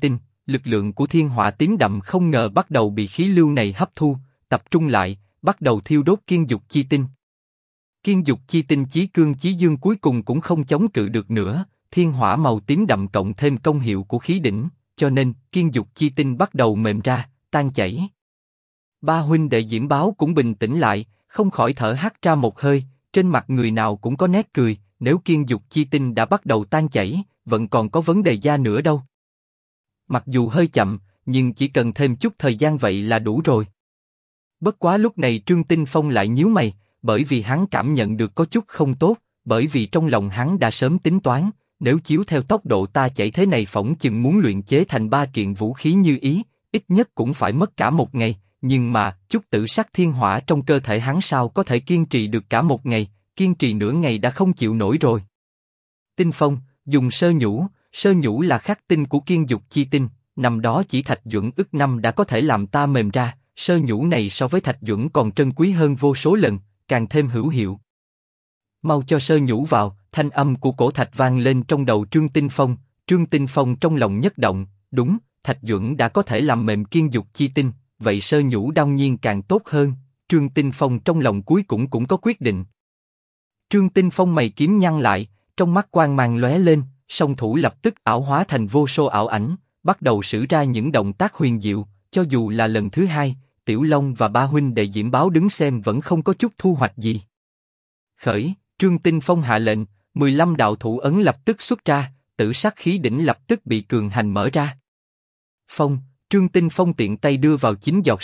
lực lượng của thiên hỏa tím đậm không ngờ bắt đầu bị khí lưu này hấp thu, tập trung lại, bắt đầu thiêu đốt kiên dục chi tinh. Kiên dục chi tinh chí cương chí dương cuối cùng cũng không chống cự được nữa, thiên hỏa màu tím đậm cộng thêm công hiệu của khí đỉnh, cho nên kiên dục chi tinh bắt đầu mềm ra, tan chảy. Ba huynh đệ Diễm Báo cũng bình tĩnh lại, không khỏi thở hắt ra một hơi, trên mặt người nào cũng có nét cười, nếu kiên dục chi tinh đã bắt đầu tan chảy, vẫn còn có vấn đề da nữa đâu. Mặc dù hơi chậm, nhưng chỉ cần thêm chút thời gian vậy là đủ rồi. Bất quá lúc này Trương Tinh Phong lại nhíu mày, bởi vì hắn cảm nhận được có chút không tốt, bởi vì trong lòng hắn đã sớm tính toán, nếu chiếu theo tốc độ ta chạy thế này phỏng chừng muốn luyện chế thành 3 kiện vũ khí như ý, ít nhất cũng phải mất cả một ngày, nhưng mà chút tử sắc thiên hỏa trong cơ thể hắn sao có thể kiên trì được cả một ngày, kiên trì nửa ngày đã không chịu nổi rồi. Tinh Phong, dùng sơ nhũ là khắc tinh của kiên dục chi tinh, năm đó chỉ thạch duẩn ức năm đã có thể làm ta mềm ra, sơ nhũ này so với thạch duẩn còn trân quý hơn vô số lần, càng thêm hữu hiệu. Mau cho sơ nhũ vào, thanh âm của cổ thạch vang lên trong đầu Trương Tinh Phong trong lòng nhất động, đúng, thạch duẩn đã có thể làm mềm kiên dục chi tinh, vậy sơ nhũ đương nhiên càng tốt hơn, Trương Tinh Phong trong lòng cuối cùng cũng có quyết định. Trương Tinh Phong mày kiếm nhăn lại, trong mắt quang mang lóe lên, song thủ lập tức ảo hóa thành vô số ảo ảnh, bắt đầu sử ra những động tác huyền diệu, cho dù là lần thứ hai, Tiểu Long và ba huynh đệ Diễm Báo đứng xem vẫn không có chút thu hoạch gì. Khởi, Trương Tinh Phong hạ lệnh, 15 đạo thủ ấn lập tức xuất ra, tử sắc khí đỉnh lập tức bị cường hành mở ra. Trương Tinh Phong tiện tay đưa vào 9 giọt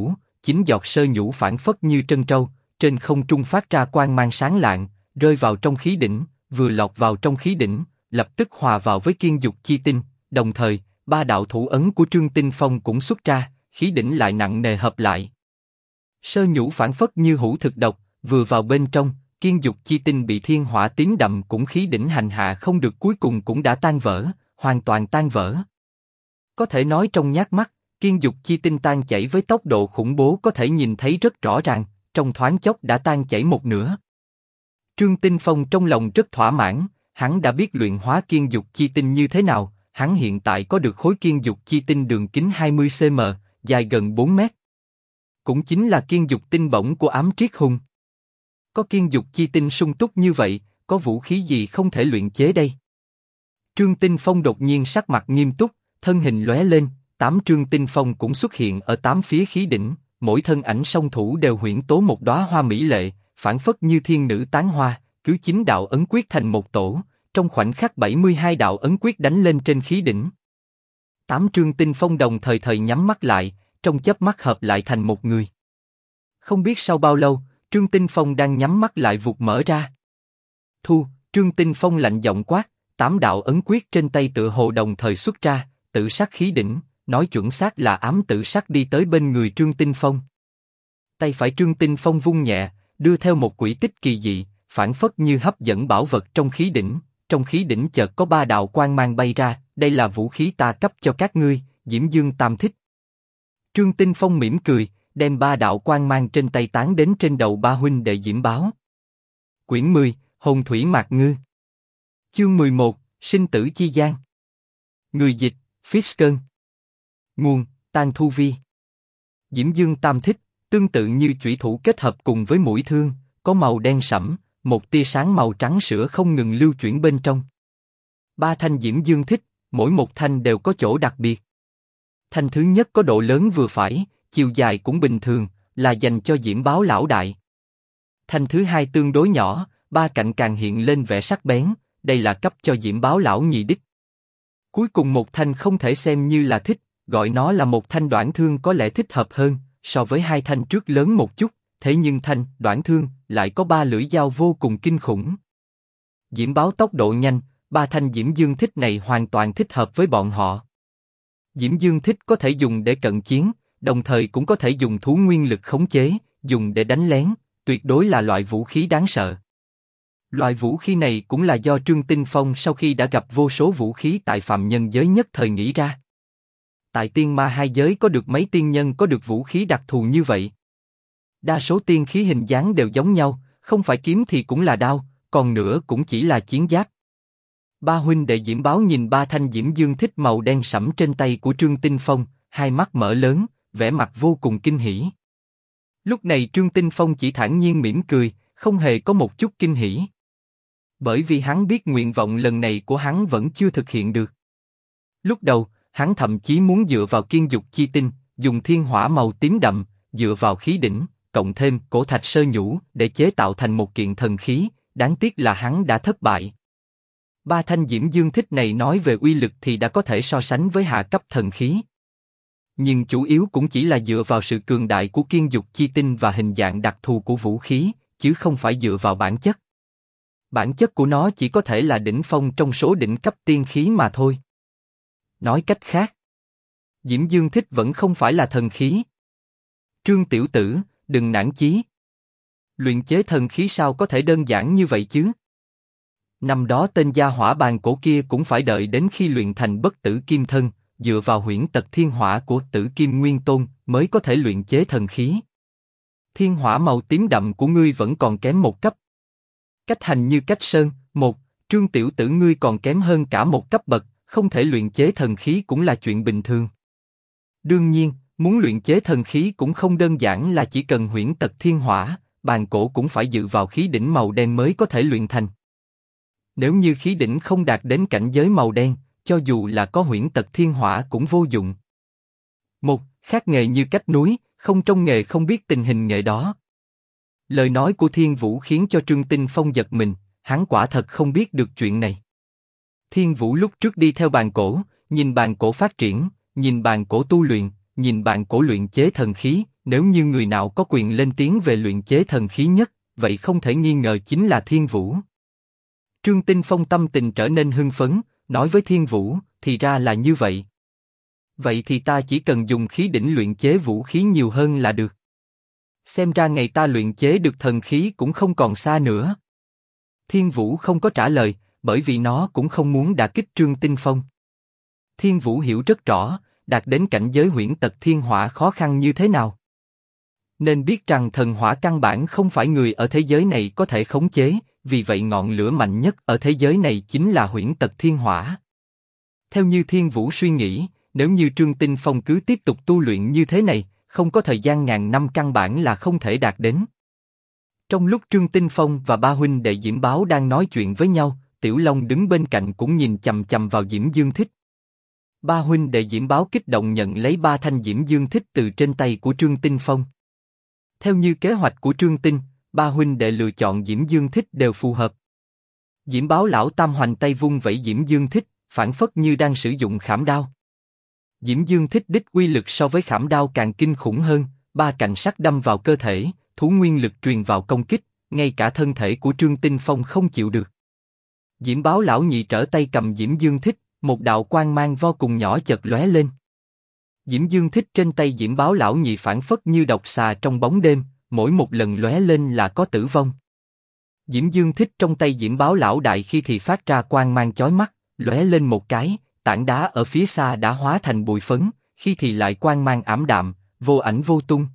sơ nhũ phản phất như trân trâu, trên không trung phát ra quang mang sáng lạng, rơi vào trong khí đỉnh, vừa lọt vào trong khí đỉnh, lập tức hòa vào với kiên dục chi tinh, đồng thời, 3 đạo thủ ấn của Trương Tinh Phong cũng xuất ra, khí đỉnh lại nặng nề hợp lại. Sơ nhũ phản phất như hữu thực độc, vừa vào bên trong, kiên dục chi tinh bị thiên hỏa tím đậm cũng khí đỉnh hành hạ không được cuối cùng cũng đã tan vỡ, hoàn toàn tan vỡ. Có thể nói trong nháy mắt, kiên dục chi tinh tan chảy với tốc độ khủng bố có thể nhìn thấy rất rõ ràng, trong thoáng chốc đã tan chảy một nửa. Trương Tinh Phong trong lòng rất thỏa mãn, hắn đã biết luyện hóa kiên dục chi tinh như thế nào, hắn hiện tại có được khối kiên dục chi tinh đường kính 20 cm, dài gần 4 mét. Cũng chính là kiên dục tinh bổng của ám triết hùng. Có kiên dục chi tinh sung túc như vậy, có vũ khí gì không thể luyện chế đây? Trương Tinh Phong đột nhiên sắc mặt nghiêm túc, thân hình lóe lên, 8 Trương Tinh Phong cũng xuất hiện ở 8 phía khí đỉnh, mỗi thân ảnh song thủ đều huyễn tố một đóa hoa mỹ lệ, phảng phất như thiên nữ tán hoa, cứ 9 đạo ấn quyết thành một tổ, trong khoảnh khắc 72 đạo ấn quyết đánh lên trên khí đỉnh. 8 Trương Tinh Phong đồng thời nhắm mắt lại, trong chớp mắt hợp lại thành một người. Không biết sau bao lâu, Trương Tinh Phong đang nhắm mắt lại vụt mở ra. Trương Tinh Phong lạnh giọng quát, 8 đạo ấn quyết trên tay tựa hồ đồng thời xuất ra, tử sắc khí đỉnh, nói chuẩn xác là ám tử sắc đi tới bên người Trương Tinh Phong. Tay phải Trương Tinh Phong vung nhẹ, đưa theo một quỹ tích kỳ dị, phảng phất như hấp dẫn bảo vật trong khí đỉnh chợt có 3 đạo quang mang bay ra, đây là vũ khí ta cấp cho các ngươi, Diễm Dương Tam Thích. Trương Tinh Phong mỉm cười, đem 3 đạo quang mang trên tay tán đến trên đầu ba huynh đệ Diễm Báo. Quyển 10, Hồn Thủy Mạc Ngư. Chương 11, Sinh tử chi gian. Người dịch, Fitzken. Nguồn, Tang Thu Vi. Diễm Dương Tam Thích, tương tự như chủy thủ kết hợp cùng với mũi thương, có màu đen sẫm, một tia sáng màu trắng sữa không ngừng lưu chuyển bên trong. 3 thanh Diễm Dương Thích, mỗi một thanh đều có chỗ đặc biệt. Thanh thứ nhất có độ lớn vừa phải, chiều dài cũng bình thường, là dành cho Diễm Báo lão đại. Thanh thứ hai tương đối nhỏ, 3 cạnh càng hiện lên vẻ sắc bén, đây là cấp cho Diễm Báo lão nhị đích. Cuối cùng một thanh không thể xem như là thích, gọi nó là một thanh đoạn thương có lẽ thích hợp hơn, so với 2 thanh trước lớn một chút, thế nhưng thanh đoạn thương lại có 3 lưỡi dao vô cùng kinh khủng. Diễm Báo tốc độ nhanh, 3 thanh Diễm Dương Thích này hoàn toàn thích hợp với bọn họ. Diễm Dương Thích có thể dùng để cận chiến, đồng thời cũng có thể dùng thú nguyên lực khống chế, dùng để đánh lén, tuyệt đối là loại vũ khí đáng sợ. Loại vũ khí này cũng là do Trương Tinh Phong sau khi đã gặp vô số vũ khí tại phàm nhân giới nhất thời nghĩ ra. Tại tiên ma hai giới có được mấy tiên nhân có được vũ khí đặc thù như vậy. Đa số tiên khí hình dáng đều giống nhau, không phải kiếm thì cũng là đao, còn nữa cũng chỉ là chiến giáp. Ba huynh đệ Diễm Báo nhìn ba thanh diễm dương thích màu đen sẫm trên tay của Trương Tinh Phong, hai mắt mở lớn, vẻ mặt vô cùng kinh hỉ. Lúc này Trương Tinh Phong chỉ thản nhiên mỉm cười, không hề có một chút kinh hỉ. Bởi vì hắn biết nguyện vọng lần này của hắn vẫn chưa thực hiện được. Lúc đầu, hắn thậm chí muốn dựa vào kiên dục chi tinh, dùng thiên hỏa màu tím đậm, dựa vào khí đỉnh, cộng thêm cổ thạch sơ nhũ để chế tạo thành một kiện thần khí, đáng tiếc là hắn đã thất bại. Ba thanh diễm dương thích này nói về uy lực thì đã có thể so sánh với hạ cấp thần khí. Nhưng chủ yếu cũng chỉ là dựa vào sự cường đại của kiên dục chi tinh và hình dạng đặc thù của vũ khí, chứ không phải dựa vào bản chất. Bản chất của nó chỉ có thể là đỉnh phong trong số đỉnh cấp tiên khí mà thôi. Nói cách khác, diễm dương thích vẫn không phải là thần khí. Trương tiểu tử, đừng nản chí. Luyện chế thần khí sao có thể đơn giản như vậy chứ? Năm đó tên gia hỏa bàn cổ kia cũng phải đợi đến khi luyện thành bất tử kim thân, dựa vào huyễn tật thiên hỏa của Tử Kim Nguyên Tôn mới có thể luyện chế thần khí. Thiên hỏa màu tím đậm của ngươi vẫn còn kém một cấp. Cách hành như cách sơn, một, Trương tiểu tử ngươi còn kém hơn cả một cấp bậc, không thể luyện chế thần khí cũng là chuyện bình thường. Đương nhiên, muốn luyện chế thần khí cũng không đơn giản là chỉ cần huyễn tật thiên hỏa, bàn cổ cũng phải dựa vào khí đỉnh màu đen mới có thể luyện thành. Nếu như khí đỉnh không đạt đến cảnh giới màu đen, cho dù là có huyễn tật thiên hỏa cũng vô dụng. Một, khác nghề như cách núi, không trong nghề không biết tình hình nghề đó. Lời nói của Thiên Vũ khiến cho Trương Tinh Phong giật mình, hắn quả thật không biết được chuyện này. Thiên Vũ lúc trước đi theo bàn cổ, nhìn bàn cổ phát triển, nhìn bàn cổ tu luyện, nhìn bàn cổ luyện chế thần khí, nếu như người nào có quyền lên tiếng về luyện chế thần khí nhất, vậy không thể nghi ngờ chính là Thiên Vũ. Trương Tinh Phong tâm tình trở nên hưng phấn, nói với Thiên Vũ, thì ra là như vậy. Vậy thì ta chỉ cần dùng khí đỉnh luyện chế vũ khí nhiều hơn là được. Xem ra ngày ta luyện chế được thần khí cũng không còn xa nữa. Thiên Vũ không có trả lời, bởi vì nó cũng không muốn đả kích Trương Tinh Phong. Thiên Vũ hiểu rất rõ, đạt đến cảnh giới huyễn tật thiên hỏa khó khăn như thế nào. Nên biết rằng thần hỏa căn bản không phải người ở thế giới này có thể khống chế, vì vậy ngọn lửa mạnh nhất ở thế giới này chính là huyễn tật thiên hỏa. Theo như Thiên Vũ suy nghĩ, nếu như Trương Tinh Phong cứ tiếp tục tu luyện như thế này, không có thời gian ngàn năm căn bản là không thể đạt đến. Trong lúc Trương Tinh Phong và ba huynh đệ Diễm Báo đang nói chuyện với nhau, Tiểu Long đứng bên cạnh cũng nhìn chằm chằm vào Diễm Dương Thích. Ba huynh đệ Diễm Báo kích động nhận lấy ba thanh Diễm Dương Thích từ trên tay của Trương Tinh Phong. Theo như kế hoạch của Trương Tinh, ba huynh đệ lựa chọn Diễm Dương Thích đều phù hợp. Diễm Báo lão tam hoành tay vung vẩy Diễm Dương Thích, phảng phất như đang sử dụng khảm đao. Diễm Dương Thích đích uy lực so với khảm đao càng kinh khủng hơn, ba cạnh sắc đâm vào cơ thể, thú nguyên lực truyền vào công kích, ngay cả thân thể của Trương Tinh Phong không chịu được. Diễm Báo lão nhị trở tay cầm Diễm Dương Thích, một đạo quang mang vô cùng nhỏ chợt lóe lên. Diễm Dương Thích trên tay Diễm Báo lão nhị phảng phất như độc xà trong bóng đêm, mỗi một lần lóe lên là có tử vong. Diễm Dương Thích trong tay Diễm Báo lão đại khi thì phát ra quang mang chói mắt, lóe lên một cái, tảng đá ở phía xa đã hóa thành bụi phấn, khi thì lại quang mang ảm đạm, vô ảnh vô tung.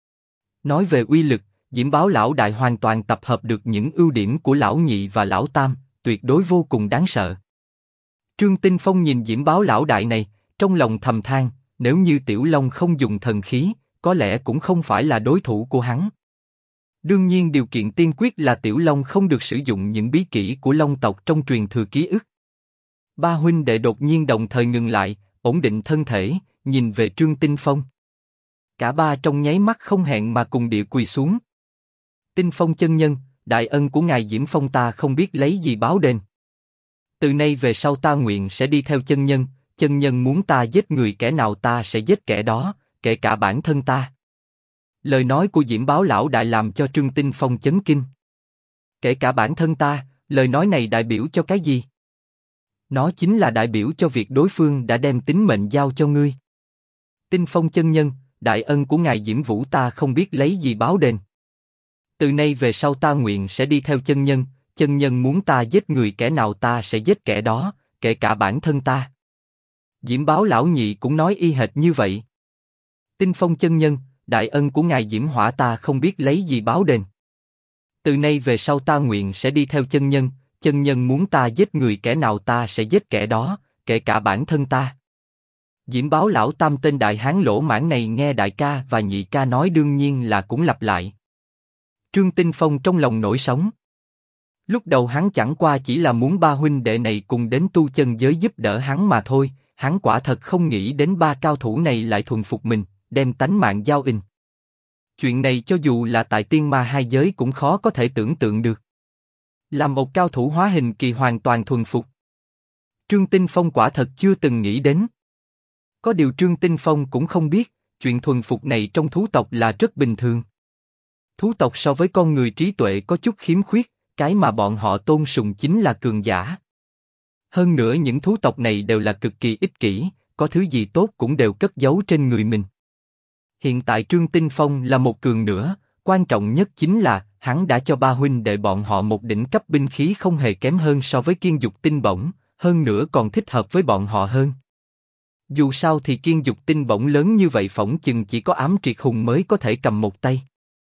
Nói về uy lực, Diễm Báo lão đại hoàn toàn tập hợp được những ưu điểm của lão nhị và lão tam, tuyệt đối vô cùng đáng sợ. Trương Tinh Phong nhìn Diễm Báo lão đại này, trong lòng thầm than, nếu như Tiểu Long không dùng thần khí, có lẽ cũng không phải là đối thủ của hắn. Đương nhiên điều kiện tiên quyết là Tiểu Long không được sử dụng những bí kỹ của Long tộc trong truyền thừa ký ức. Ba huynh đệ đột nhiên đồng thời ngừng lại, ổn định thân thể, nhìn về Trương Tinh Phong. Cả ba trong nháy mắt không hẹn mà cùng địa quỳ xuống. Tinh Phong chân nhân, đại ân của ngài Diễm Phong ta không biết lấy gì báo đền. Từ nay về sau ta nguyện sẽ đi theo chân nhân muốn ta giết người kẻ nào ta sẽ giết kẻ đó, kể cả bản thân ta. Lời nói của Diễm Báo lão đại làm cho Trương Tinh Phong chấn kinh. Kể cả bản thân ta, lời nói này đại biểu cho cái gì? Nó chính là đại biểu cho việc đối phương đã đem tính mệnh giao cho ngươi. Tinh Phong chân nhân, đại ân của ngài Diễm Vũ ta không biết lấy gì báo đền. Từ nay về sau ta nguyện sẽ đi theo chân nhân muốn ta giết người kẻ nào ta sẽ giết kẻ đó, kể cả bản thân ta. Diễm Báo lão nhị cũng nói y hệt như vậy. Tinh Phong chân nhân, đại ân của ngài Diễm Hỏa ta không biết lấy gì báo đền. Từ nay về sau ta nguyện sẽ đi theo chân chân nhân muốn ta giết người kẻ nào ta sẽ giết kẻ đó, kể cả bản thân ta. Diễm Báo lão tam tên đại hán lỗ mãng này nghe đại ca và nhị ca nói đương nhiên là cũng lặp lại. Trương Tinh Phong trong lòng nổi sóng. Lúc đầu hắn chẳng qua chỉ là muốn ba huynh đệ này cùng đến tu chân giới giúp đỡ hắn mà thôi, hắn quả thật không nghĩ đến ba cao thủ này lại thuần phục mình, đem tánh mạng giao in. Chuyện này cho dù là tại tiên ma hai giới cũng khó có thể tưởng tượng được. Làm một cao thủ hóa hình kỳ hoàn toàn thuần phục. Trương Tinh Phong quả thật chưa từng nghĩ đến. Có điều Trương Tinh Phong cũng không biết, chuyện thuần phục này trong thú tộc là rất bình thường. Thú tộc so với con người trí tuệ có chút khiếm khuyết, cái mà bọn họ tôn sùng chính là cường giả. Hơn nữa những thú tộc này đều là cực kỳ ích kỷ, có thứ gì tốt cũng đều cất giấu trên người mình. Hiện tại Trương Tinh Phong là một cường nữa, quan trọng nhất chính là hắn đã cho ba huynh đệ bọn họ một đỉnh cấp binh khí không hề kém hơn so với kiên dục tinh bổng, hơn nữa còn thích hợp với bọn họ hơn. Dù sao thì kiên dục tinh bổng lớn như vậy phỏng chừng chỉ có ám triệt hùng mới có thể cầm một tay.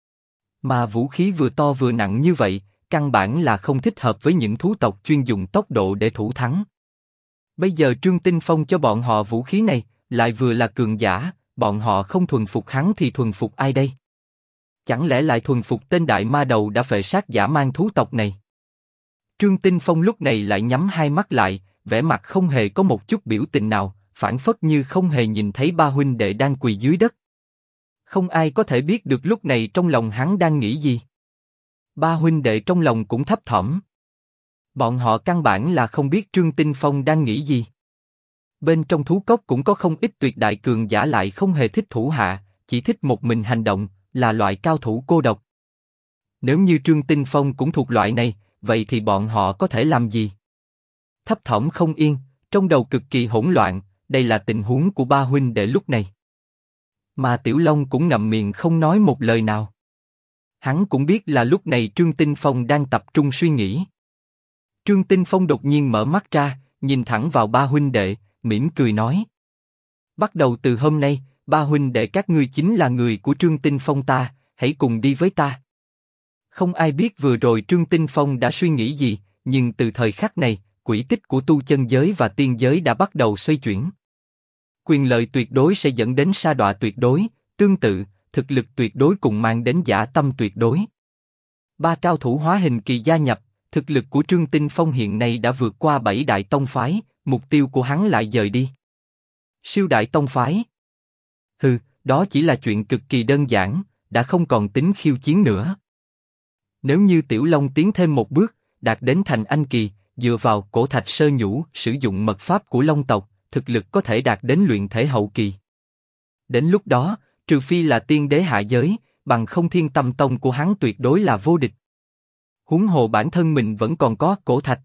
Mà vũ khí vừa to vừa nặng như vậy, căn bản là không thích hợp với những thú tộc chuyên dùng tốc độ để thủ thắng. Bây giờ Trương Tinh Phong cho bọn họ vũ khí này, lại vừa là cường giả, bọn họ không thuần phục hắn thì thuần phục ai đây? Chẳng lẽ lại thuần phục tên đại ma đầu đã phệ sát dã man thú tộc này? Trương Tinh Phong lúc này lại nhắm hai mắt lại, vẻ mặt không hề có một chút biểu tình nào, phảng phất như không hề nhìn thấy ba huynh đệ đang quỳ dưới đất. Không ai có thể biết được lúc này trong lòng hắn đang nghĩ gì. Ba huynh đệ trong lòng cũng thấp thỏm. Bọn họ căn bản là không biết Trương Tinh Phong đang nghĩ gì. Bên trong thú cốc cũng có không ít tuyệt đại cường giả lại không hề thích thủ hạ, chỉ thích một mình hành động, là loại cao thủ cô độc. Nếu như Trương Tinh Phong cũng thuộc loại này, vậy thì bọn họ có thể làm gì? Thấp thỏm không yên, trong đầu cực kỳ hỗn loạn, đây là tình huống của ba huynh đệ lúc này. Mà Tiểu Long cũng ngậm miệng không nói một lời nào. Hắn cũng biết là lúc này Trương Tinh Phong đang tập trung suy nghĩ. Trương Tinh Phong đột nhiên mở mắt ra, nhìn thẳng vào ba huynh đệ, mỉm cười nói: bắt đầu từ hôm nay, ba huynh đệ các ngươi chính là người của Trương Tinh Phong ta, hãy cùng đi với ta. Không ai biết vừa rồi Trương Tinh Phong đã suy nghĩ gì, nhưng từ thời khắc này, quỹ tích của tu chân giới và tiên giới đã bắt đầu xoay chuyển. Quyền lợi tuyệt đối sẽ dẫn đến sa đọa tuyệt đối, tương tự, thực lực tuyệt đối cùng mang đến dã tâm tuyệt đối. Ba cao thủ hóa hình kỳ gia nhập, thực lực của Trương Tinh Phong hiện nay đã vượt qua 7 đại tông phái, mục tiêu của hắn lại dời đi. Siêu đại tông phái? Hừ, đó chỉ là chuyện cực kỳ đơn giản, đã không còn tính khiêu chiến nữa. Nếu như Tiểu Long tiến thêm một bước, đạt đến thành anh kỳ, dựa vào cổ thạch sơ nhũ, sử dụng mật pháp của Long tộc, thực lực có thể đạt đến luyện thể hậu kỳ. Đến lúc đó, trừ phi là tiên đế hạ giới, bằng không Thiên Tâm Tông của hắn tuyệt đối là vô địch. Huống hồ bản thân mình vẫn còn có cổ thạch.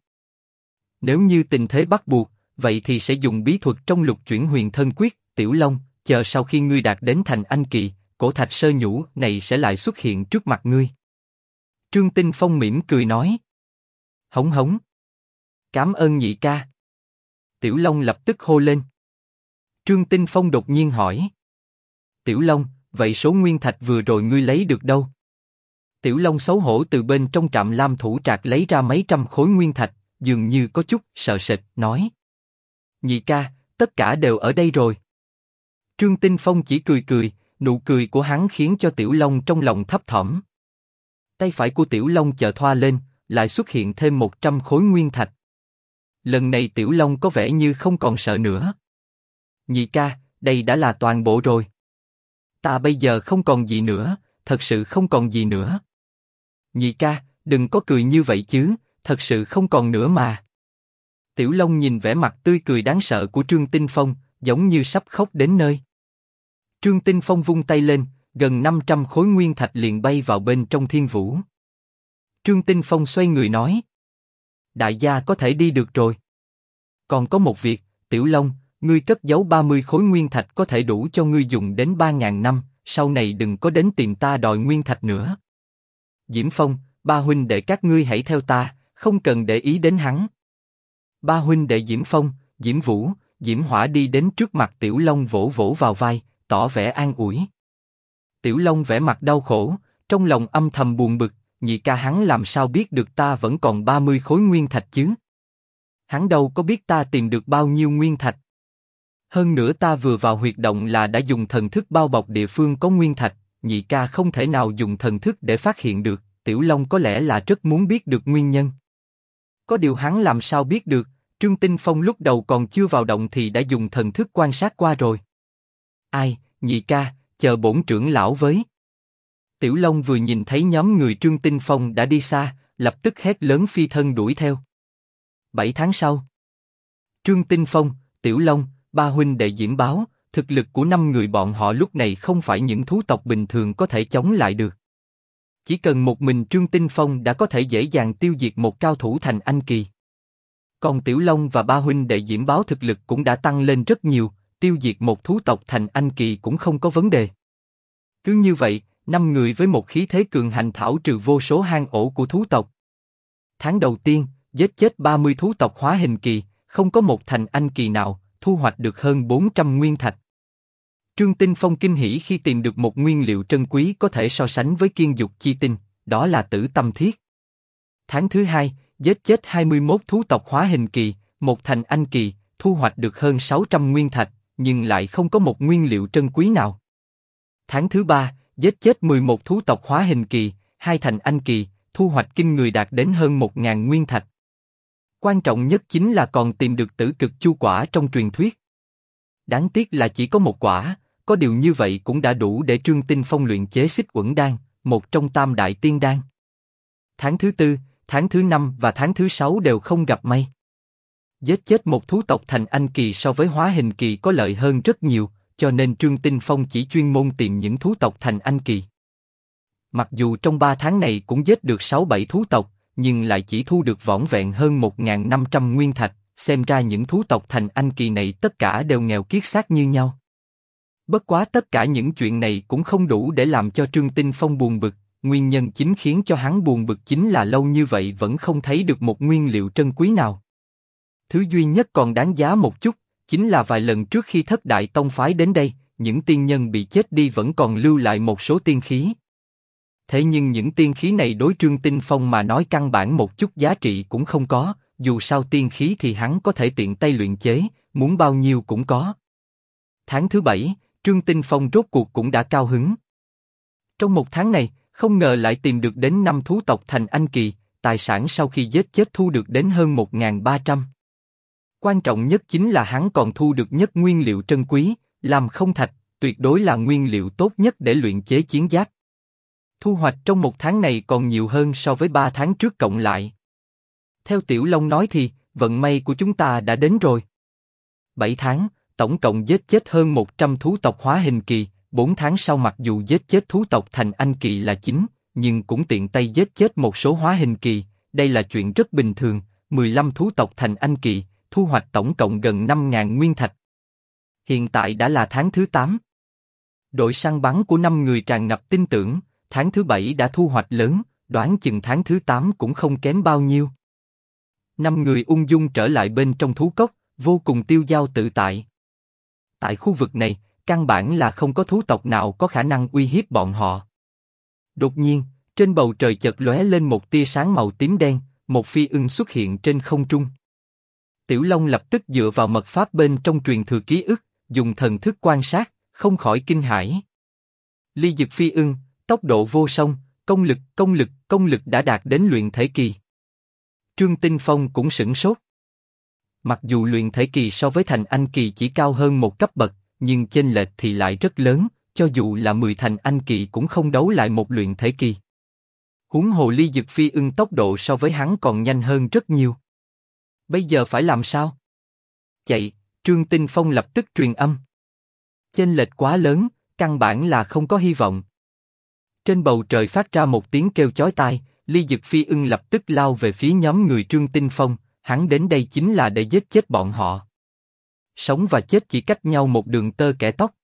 Nếu như tình thế bắt buộc, vậy thì sẽ dùng bí thuật trong lục chuyển huyền thân quyết. Tiểu Long, chờ sau khi ngươi đạt đến thành anh kỳ, cổ thạch sơ nhũ này sẽ lại xuất hiện trước mặt ngươi. Trương Tinh Phong mỉm cười nói. Hống hống. Cảm ơn nhị ca. Tiểu Long lập tức hô lên. Trương Tinh Phong đột nhiên hỏi. Tiểu Long, vậy số nguyên thạch vừa rồi ngươi lấy được đâu? Tiểu Long xấu hổ từ bên trong trạm lam thủ trạc lấy ra mấy trăm khối nguyên thạch, dường như có chút sợ sệt, nói. Nhị ca, tất cả đều ở đây rồi. Trương Tinh Phong chỉ cười cười, nụ cười của hắn khiến cho Tiểu Long trong lòng thấp thỏm. Tay phải của Tiểu Long chợt thoa lên, lại xuất hiện thêm 100 khối nguyên thạch. Lần này Tiểu Long có vẻ như không còn sợ nữa. Nhị ca, đây đã là toàn bộ rồi. Ta bây giờ không còn gì nữa, thật sự không còn gì nữa. Nhị ca, đừng có cười như vậy chứ, thật sự không còn nữa mà. Tiểu Long nhìn vẻ mặt tươi cười đáng sợ của Trương Tinh Phong, giống như sắp khóc đến nơi. Trương Tinh Phong vung tay lên, gần 500 khối nguyên thạch liền bay vào bên trong thiên vũ. Trương Tinh Phong xoay người nói. Đại gia có thể đi được rồi. Còn có một việc, Tiểu Long, ngươi cất giấu 30 khối nguyên thạch có thể đủ cho ngươi dùng đến 3.000 năm, sau này đừng có đến tìm ta đòi nguyên thạch nữa. Diễm Phong, ba huynh đệ các ngươi hãy theo ta, không cần để ý đến hắn. Ba huynh đệ Diễm Phong, Diễm Vũ, Diễm Hỏa đi đến trước mặt Tiểu Long vỗ vỗ vào vai, tỏ vẻ an ủi. Tiểu Long vẻ mặt đau khổ, trong lòng âm thầm buồn bực, nhị ca hắn làm sao biết được ta vẫn còn 30 khối nguyên thạch chứ? Hắn đâu có biết ta tìm được bao nhiêu nguyên thạch. Hơn nữa ta vừa vào huyệt động là đã dùng thần thức bao bọc địa phương có nguyên thạch, nhị ca không thể nào dùng thần thức để phát hiện được, Tiểu Long có lẽ là rất muốn biết được nguyên nhân. Có điều hắn làm sao biết được, Trương Tinh Phong lúc đầu còn chưa vào động thì đã dùng thần thức quan sát qua rồi. Ai, nhị ca, chờ bổn trưởng lão với. Tiểu Long vừa nhìn thấy nhóm người Trương Tinh Phong đã đi xa, lập tức hét lớn phi thân đuổi theo. 7 tháng sau, Trương Tinh Phong, Tiểu Long, ba huynh đệ Diễm báo, thực lực của 5 người bọn họ lúc này không phải những thú tộc bình thường có thể chống lại được. Chỉ cần một mình Trương Tinh Phong đã có thể dễ dàng tiêu diệt một cao thủ thành anh kỳ. Còn Tiểu Long và ba huynh đệ Diễm báo thực lực cũng đã tăng lên rất nhiều, tiêu diệt một thú tộc thành anh kỳ cũng không có vấn đề. Cứ như vậy, 5 người với một khí thế cường hành thảo trừ vô số hang ổ của thú tộc. Tháng đầu tiên, giết chết 30 thú tộc hóa hình kỳ, không có một thành anh kỳ nào, thu hoạch được hơn 400 nguyên thạch. Trương Tinh Phong kinh hỉ khi tìm được một nguyên liệu trân quý có thể so sánh với kiên dục chi tinh, đó là tử tâm thiết. Tháng thứ hai, giết chết 21 thú tộc hóa hình kỳ, một thành anh kỳ, thu hoạch được hơn 600 nguyên thạch, nhưng lại không có một nguyên liệu trân quý nào. Tháng thứ ba, giết chết 11 thú tộc hóa hình kỳ, hai thành anh kỳ, thu hoạch kinh người đạt đến hơn 1000 nguyên thạch. Quan trọng nhất chính là còn tìm được tử cực chu quả trong truyền thuyết. Đáng tiếc là chỉ có một quả, có điều như vậy cũng đã đủ để Trương Tinh Phong luyện chế Xích Uẩn đan, một trong tam đại tiên đan. Tháng thứ tư, tháng thứ năm và tháng thứ sáu đều không gặp may. Giết chết một thú tộc thành anh kỳ so với hóa hình kỳ có lợi hơn rất nhiều, cho nên Trương Tinh Phong chỉ chuyên môn tìm những thú tộc thành anh kỳ. Mặc dù trong 3 tháng này cũng giết được 6-7 thú tộc, nhưng lại chỉ thu được vỏn vẹn hơn 1500 nguyên thạch, xem ra những thú tộc thành anh kỳ này tất cả đều nghèo kiết xác như nhau. Bất quá tất cả những chuyện này cũng không đủ để làm cho Trương Tinh Phong buồn bực, nguyên nhân chính khiến cho hắn buồn bực chính là lâu như vậy vẫn không thấy được một nguyên liệu trân quý nào. Thứ duy nhất còn đáng giá một chút, chính là vài lần trước khi Thất Đại Tông phái đến đây, những tiên nhân bị chết đi vẫn còn lưu lại một số tiên khí. Thế nhưng những tiên khí này đối Trương Tinh Phong mà nói căn bản một chút giá trị cũng không có, dù sao tiên khí thì hắn có thể tiện tay luyện chế, muốn bao nhiêu cũng có. Tháng thứ 7, Trương Tinh Phong rốt cuộc cũng đã cao hứng. Trong một tháng này, không ngờ lại tìm được đến 5 thú tộc thành anh kỳ, tài sản sau khi giết chết thu được đến hơn 1300. Quan trọng nhất chính là hắn còn thu được nhất nguyên liệu trân quý, làm không thạch, tuyệt đối là nguyên liệu tốt nhất để luyện chế chiến giáp. Thu hoạch trong một tháng này còn nhiều hơn so với 3 tháng trước cộng lại. Theo Tiểu Long nói thì, vận may của chúng ta đã đến rồi. 7 tháng, tổng cộng giết chết hơn 100 thú tộc hóa hình kỳ, 4 tháng sau mặc dù giết chết thú tộc thành anh kỳ là chính, nhưng cũng tiện tay giết chết một số hóa hình kỳ, đây là chuyện rất bình thường, 15 thú tộc thành anh kỳ, thu hoạch tổng cộng gần 5000 nguyên thạch. Hiện tại đã là tháng thứ 8. Đội săn bắn của 5 người tràn ngập tin tưởng, tháng thứ 7 đã thu hoạch lớn, đoán chừng tháng thứ 8 cũng không kém bao nhiêu. 5 người ung dung trở lại bên trong thú cốc, vô cùng tiêu dao tự tại. Tại khu vực này, căn bản là không có thú tộc nào có khả năng uy hiếp bọn họ. Đột nhiên, trên bầu trời chợt lóe lên một tia sáng màu tím đen, một phi ưng xuất hiện trên không trung. Tiểu Long lập tức dựa vào mật pháp bên trong truyền thừa ký ức, dùng thần thức quan sát, không khỏi kinh hãi. Ly Dực phi ưng, tốc độ vô song, công lực đã đạt đến luyện thể kỳ. Trương Tinh Phong cũng sửng sốt. Mặc dù luyện thể kỳ so với thành anh kỳ chỉ cao hơn một cấp bậc, nhưng chênh lệch thì lại rất lớn, cho dù là 10 thành anh kỳ cũng không đấu lại một luyện thể kỳ. Huống hồ Ly Dực phi ưng tốc độ so với hắn còn nhanh hơn rất nhiều. Bây giờ phải làm sao? Chạy, Trương Tinh Phong lập tức truyền âm. Chênh lệch quá lớn, căn bản là không có hy vọng. Trên bầu trời phát ra một tiếng kêu chói tai, Ly Dực phi ưng lập tức lao về phía nhóm người Trương Tinh Phong, hắn đến đây chính là để giết chết bọn họ. Sống và chết chỉ cách nhau một đường tơ kẻ tóc,